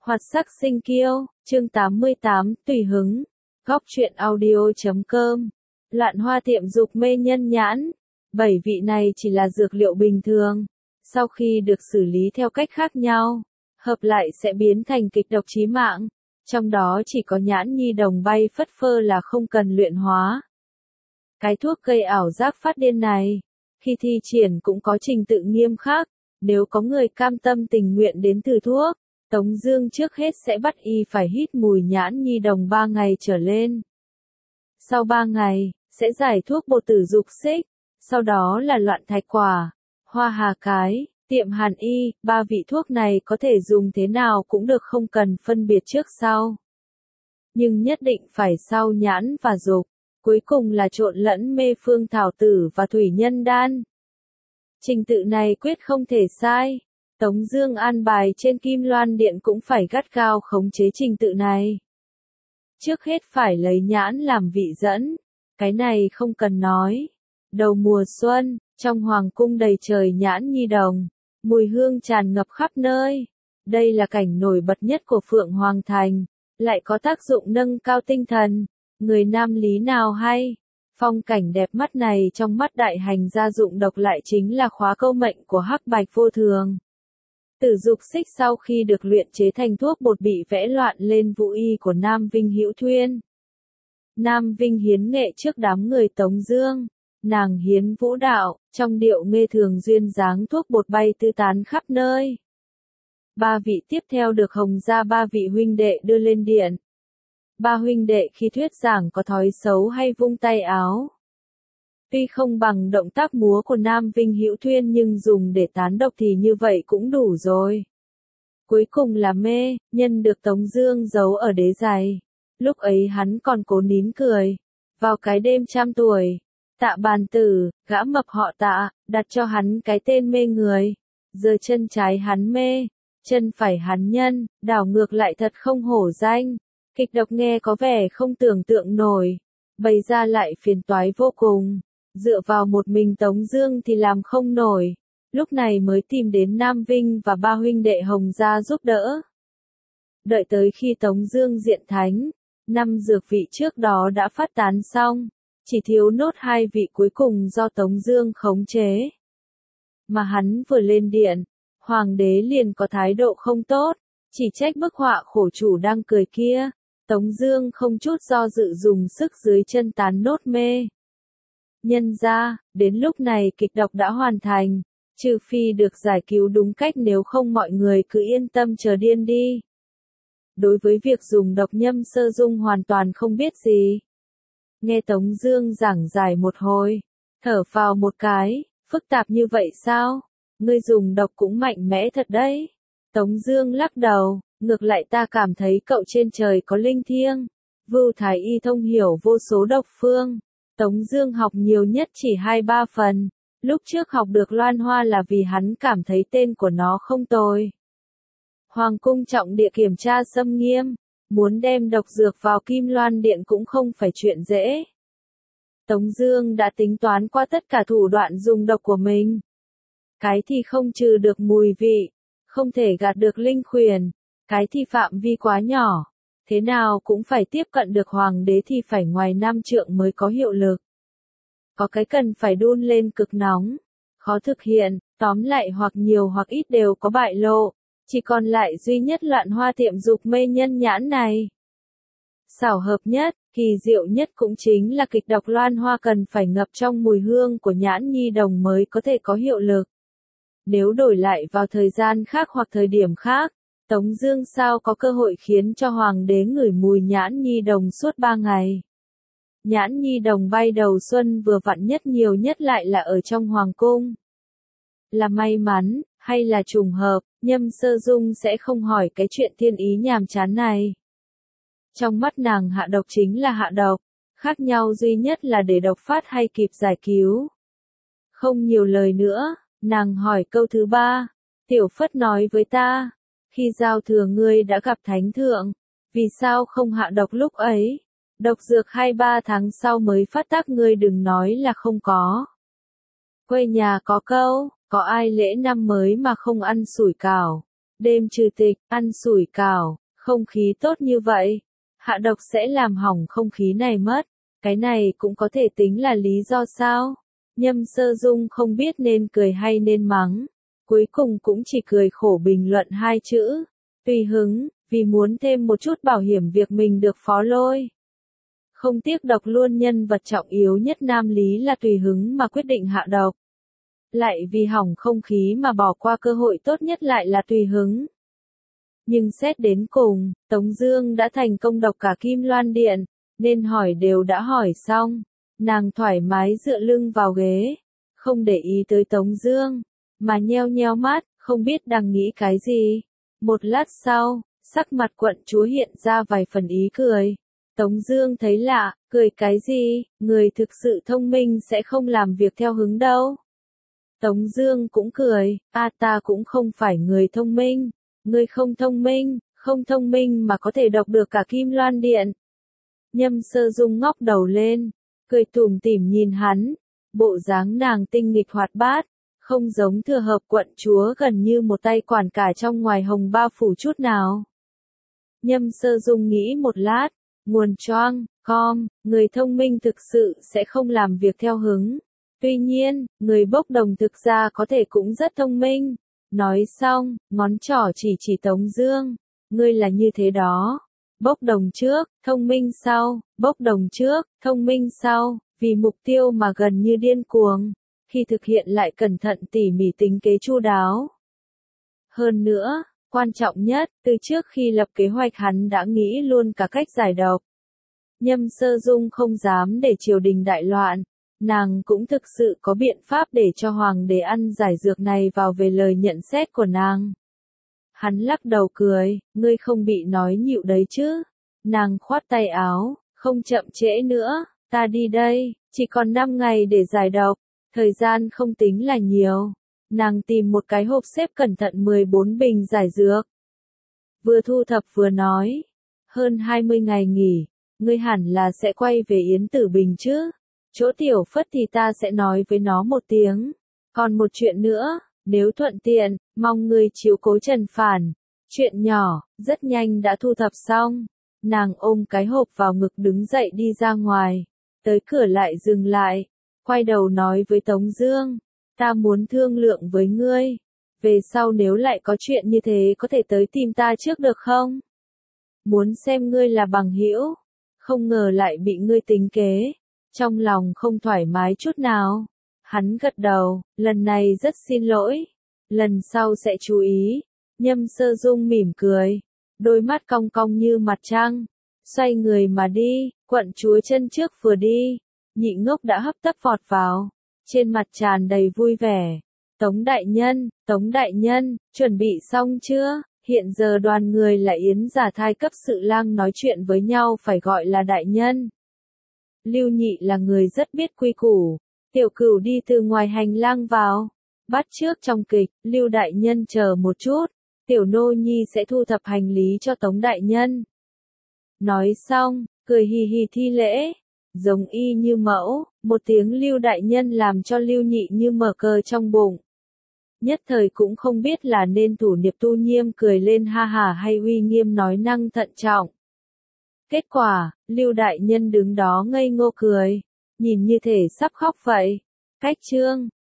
Hoạt sắc sinh kiêu, chương 88, tùy hứng. Góc truyện audio.com. Loạn hoa tiệm dục mê nhân nhãn. 7 vị này chỉ là dược liệu bình thường. Sau khi được xử lý theo cách khác nhau, hợp lại sẽ biến thành kịch độc chí mạng. Trong đó chỉ có nhãn nhi đồng bay phất phơ là không cần luyện hóa. Cái thuốc gây ảo giác phát điên này, khi thi triển cũng có trình tự nghiêm khắc. Nếu có người cam tâm tình nguyện đến thử thuốc, Tống Dương trước hết sẽ bắt y phải hít mùi nhãn nhi đồng 3 ngày trở lên. Sau 3 ngày, sẽ giải thuốc bột tử dục xích, sau đó là loạn thạch quả, hoa hà cái, tiệm hàn y. 3 vị thuốc này có thể dùng thế nào cũng được, không cần phân biệt trước sau. Nhưng nhất định phải sau nhãn và dục. Cuối cùng là trộn lẫn mê phương thảo tử và thủy nhân đan. Trình tự này quyết không thể sai. Tống Dương an bài trên Kim Loan Điện cũng phải gắt gao khống chế trình tự này. Trước hết phải lấy nhãn làm vị dẫn. Cái này không cần nói. Đầu mùa xuân, trong hoàng cung đầy trời nhãn nhi đồng, mùi hương tràn ngập khắp nơi. Đây là cảnh nổi bật nhất của Phượng Hoàng Thành, lại có tác dụng nâng cao tinh thần. Người nam lý nào hay? Phong cảnh đẹp mắt này trong mắt đại hành gia dụng độc lại chính là khóa câu mệnh của Hắc Bạch vô thường. Tử dục xích sau khi được luyện chế thành thuốc bột bị vẽ loạn lên vũ y của Nam Vinh Hữu Thuyên. Nam Vinh hiến nghệ trước đám người Tống Dương, nàng hiến vũ đạo, trong điệu nghe thường duyên dáng thuốc bột bay tứ tán khắp nơi. 3 vị tiếp theo được Hồng gia 3 vị huynh đệ đưa lên điện. 3 huynh đệ khi thuyết giảng có thói xấu hay vung tay áo. Tuy không bằng động tác múa của Nam Vinh Hữu Thuyên nhưng dùng để tán độc thì như vậy cũng đủ rồi. Cuối cùng là mê, nhân được Tống Dương giấu ở đế giày. Lúc ấy hắn còn cố nín cười. Vào cái đêm trăm tuổi, Tạ Bàn Tử, gã mập họ Tạ, đặt cho hắn cái tên mê người. Giờ chân trái hắn mê, chân phải hắn nhân, đảo ngược lại thật không hổ danh. Kịch độc nghe có vẻ không tưởng tượng nổi, bày ra lại phiền toái vô cùng. Dựa vào một mình Tống Dương thì làm không nổi, lúc này mới tìm đến Nam Vinh và 3 huynh đệ Hồng gia giúp đỡ. Đợi tới khi Tống Dương diện thánh, 5 dược vị trước đó đã phát tán xong, chỉ thiếu nốt 2 vị cuối cùng do Tống Dương khống chế. Mà hắn vừa lên điện, hoàng đế liền có thái độ không tốt, chỉ trách bức họa khổ chủ đang cười kia. Tống Dương không chút do dự dùng sức dưới chân tán nốt mê. Nhân ra, đến lúc này kịch độc đã hoàn thành, trừ phi được giải cứu đúng cách, nếu không mọi người cứ yên tâm chờ điên đi. Đối với việc dùng độc nhâm Sơ Dung hoàn toàn không biết gì. Nghe Tống Dương giảng giải một hồi, thở phào một cái, phức tạp như vậy sao? Ngươi dùng độc cũng mạnh mẽ thật đấy. Tống Dương lắc đầu. Ngược lại ta cảm thấy cậu trên trời có linh thiêng. Vưu Thái Y thông hiểu vô số độc phương. Tống Dương học nhiều nhất chỉ 2-3 phần. Lúc trước học được loan hoa là vì hắn cảm thấy tên của nó không tồi. Hoàng cung trọng địa kiểm tra xâm nghiêm. Muốn đem độc dược vào Kim Loan Điện cũng không phải chuyện dễ. Tống Dương đã tính toán qua tất cả thủ đoạn dùng độc của mình. Cái thì không trừ được mùi vị, không thể gạt được linh khuyền. Cái thì phạm vi quá nhỏ, thế nào cũng phải tiếp cận được hoàng đế thì phải ngoài 5 trượng mới có hiệu lực. Có cái cần phải đun lên cực nóng, khó thực hiện, tóm lại hoặc nhiều hoặc ít đều có bại lộ, chỉ còn lại duy nhất loạn hoa tiệm dục mê nhân nhãn này. Xảo hợp nhất, kỳ diệu nhất cũng chính là kịch độc loan hoa cần phải ngập trong mùi hương của nhãn nhi đồng mới có thể có hiệu lực. Nếu đổi lại vào thời gian khác hoặc thời điểm khác, Tống Dương sao có cơ hội khiến cho hoàng đế ngửi mùi nhãn nhi đồng suốt 3 ngày. Nhãn nhi đồng bay đầu xuân vừa vặn nhất nhiều nhất lại là ở trong hoàng cung. Là may mắn, hay là trùng hợp, Nhâm Sơ Dung sẽ không hỏi cái chuyện thiên ý nhàm chán này. Trong mắt nàng hạ độc chính là hạ độc, khác nhau duy nhất là để độc phát hay kịp giải cứu. Không nhiều lời nữa, nàng hỏi câu thứ 3, Tiểu Phất nói với ta. Khi giao thừa ngươi đã gặp thánh thượng, vì sao không hạ độc lúc ấy? Độc dược 2-3 tháng sau mới phát tác, ngươi đừng nói là không có. Quê nhà có câu, có ai lễ năm mới mà không ăn sủi cảo. Đêm trừ tịch, ăn sủi cảo, không khí tốt như vậy. Hạ độc sẽ làm hỏng không khí này mất. Cái này cũng có thể tính là lý do sao? Nhâm Sơ Dung không biết nên cười hay nên mắng. Cuối cùng cũng chỉ cười khổ bình luận hai chữ. Tùy hứng, vì muốn thêm một chút bảo hiểm việc mình được phó lôi. Không tiếc độc luôn nhân vật trọng yếu nhất Nam Lý là tùy hứng mà quyết định hạ độc. Lại vì hỏng không khí mà bỏ qua cơ hội tốt nhất lại là tùy hứng. Nhưng xét đến cùng, Tống Dương đã thành công độc cả Kim Loan Điện, nên hỏi đều đã hỏi xong. Nàng thoải mái dựa lưng vào ghế, không để ý tới Tống Dương, mà nheo nheo mắt, không biết đang nghĩ cái gì. Một lát sau, sắc mặt quận chúa hiện ra vài phần ý cười. Tống Dương thấy lạ, cười cái gì, người thực sự thông minh sẽ không làm việc theo hứng đâu. Tống Dương cũng cười, ta cũng không phải người thông minh, ngươi không thông minh mà có thể đọc được cả Kim Loan Điện. Nhâm Sơ Dung ngóc đầu lên, cười tủm tỉm nhìn hắn, bộ dáng nàng tinh nghịch hoạt bát, không giống Thừa Hợp quận chúa gần như một tay quản cả trong ngoài Hồng Ba phủ chút nào. Nhâm Sơ Dung nghĩ một lát, nguồn choang, người thông minh thực sự sẽ không làm việc theo hứng. Tuy nhiên, người bốc đồng thực ra có thể cũng rất thông minh. Nói xong, ngón trỏ chỉ Tống Dương, ngươi là như thế đó. Bốc đồng trước, thông minh sau, bốc đồng trước, thông minh sau, vì mục tiêu mà gần như điên cuồng. Khi thực hiện lại cẩn thận tỉ mỉ tính kế chu đáo. Hơn nữa, quan trọng nhất, từ trước khi lập kế hoạch hắn đã nghĩ luôn cả cách giải độc. Nhâm Sơ Dung không dám để triều đình đại loạn. Nàng cũng thực sự có biện pháp để cho hoàng đế ăn giải dược này vào về lời nhận xét của nàng. Hắn lắc đầu cười, ngươi không bị nói nhịu đấy chứ. Nàng khoát tay áo, không chậm trễ nữa, ta đi đây, chỉ còn 5 ngày để giải độc, thời gian không tính là nhiều. Nàng tìm một cái hộp xếp cẩn thận 14 bình giải dược. Vừa thu thập vừa nói, hơn 20 ngày nghỉ, ngươi hẳn là sẽ quay về Yến Tử Bình chứ. Chỗ Tiểu Phất thì ta sẽ nói với nó một tiếng. Còn một chuyện nữa, nếu thuận tiện, mong ngươi chiếu cố Trần Phản. Chuyện nhỏ, rất nhanh đã thu thập xong. Nàng ôm cái hộp vào ngực đứng dậy đi ra ngoài. Tới cửa lại dừng lại. Quay đầu nói với Tống Dương. Ta muốn thương lượng với ngươi. Về sau nếu lại có chuyện như thế có thể tới tìm ta trước được không? Muốn xem ngươi là bằng hữu. Không ngờ lại bị ngươi tính kế. Trong lòng không thoải mái chút nào. Hắn gật đầu, lần này rất xin lỗi. Lần sau sẽ chú ý. Nhâm Sơ Dung mỉm cười. Đôi mắt cong cong như mặt trăng. Xoay người mà đi, quận chúa chân trước vừa đi. Nhị Ngốc đã hấp tấp vọt vào. Trên mặt tràn đầy vui vẻ. Tống đại nhân, chuẩn bị xong chưa? Hiện giờ đoàn người là Yến Giả Thai cấp sự lang nói chuyện với nhau phải gọi là đại nhân. Lưu Nhị là người rất biết quy củ. Tiểu Cửu đi từ ngoài hành lang vào. Bắt trước trong kịch, Lưu đại nhân chờ một chút. Tiểu nô nhi sẽ thu thập hành lý cho Tống đại nhân. Nói xong, cười hì hì thi lễ. Giống y như mẫu, một tiếng Lưu đại nhân làm cho Lưu Nhị như mở cờ trong bụng. Nhất thời cũng không biết là nên thủ Niệp Tu Nhiêm cười lên ha hả hay uy nghiêm nói năng thận trọng. Kết quả, Lưu đại nhân đứng đó ngây ngô cười, nhìn như thể sắp khóc vậy. Cách chương